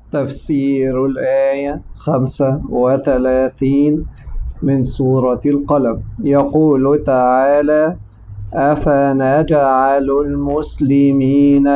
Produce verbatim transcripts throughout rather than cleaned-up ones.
تفسير الآية خمسة وثلاثين من سورة القلم. يقول تعالى: أفنجعل المسلمين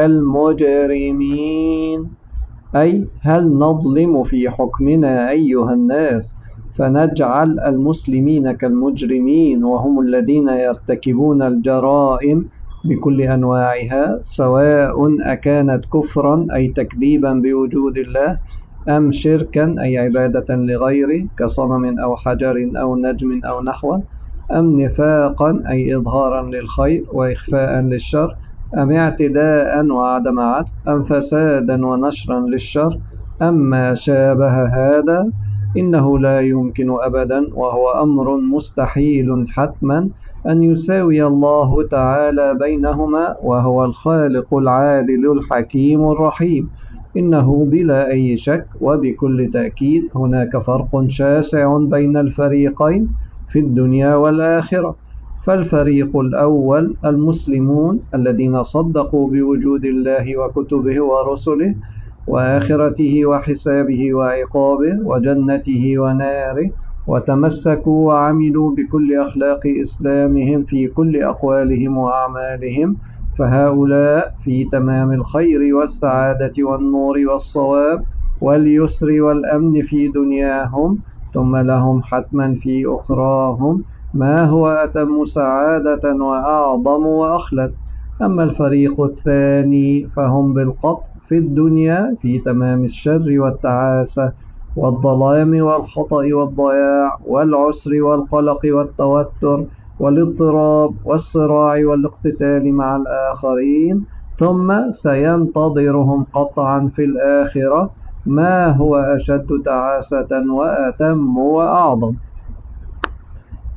كالمجرمين، أي هل نظلم في حكمنا أيها الناس فنجعل المسلمين كالمجرمين، وهم الذين يرتكبون الجرائم بكل أنواعها، سواء أكانت كفرا أي تكذيبا بوجود الله، أم شركا أي عبادة لغيره كصنم أو حجر أو نجم أو نحوه، أم نفاقا أي إظهارا للخير وإخفاء للشر، أم اعتداء وعدم عدل، أم فسادا ونشرا للشر، أم ما شابه هذا. إنه لا يمكن أبدا، وهو أمر مستحيل حتما، أن يساوي الله تعالى بينهما، وهو الخالق العادل الحكيم الرحيم. إنه بلا أي شك وبكل تأكيد هناك فرق شاسع بين الفريقين في الدنيا والآخرة. فالفريق الأول المسلمون الذين صدقوا بوجود الله وكتبه ورسله وآخرته وحسابه وعقابه وجنته وناره، وتمسكوا وعملوا بكل أخلاق إسلامهم في كل أقوالهم وأعمالهم، فهؤلاء في تمام الخير والسعادة والنور والصواب واليسر والأمن في دنياهم، ثم لهم حتما في أخراهم ما هو أتم سعادة وأعظم وأخلد. أما الفريق الثاني فهم بالقطع في الدنيا في تمام الشر والتعاسة والظلام والخطأ والضياع والعسر والقلق والتوتر والاضطراب والصراع والاقتتال مع الآخرين، ثم سينتظرهم قطعا في الآخرة ما هو أشد تعاسة وأتم وأعظم.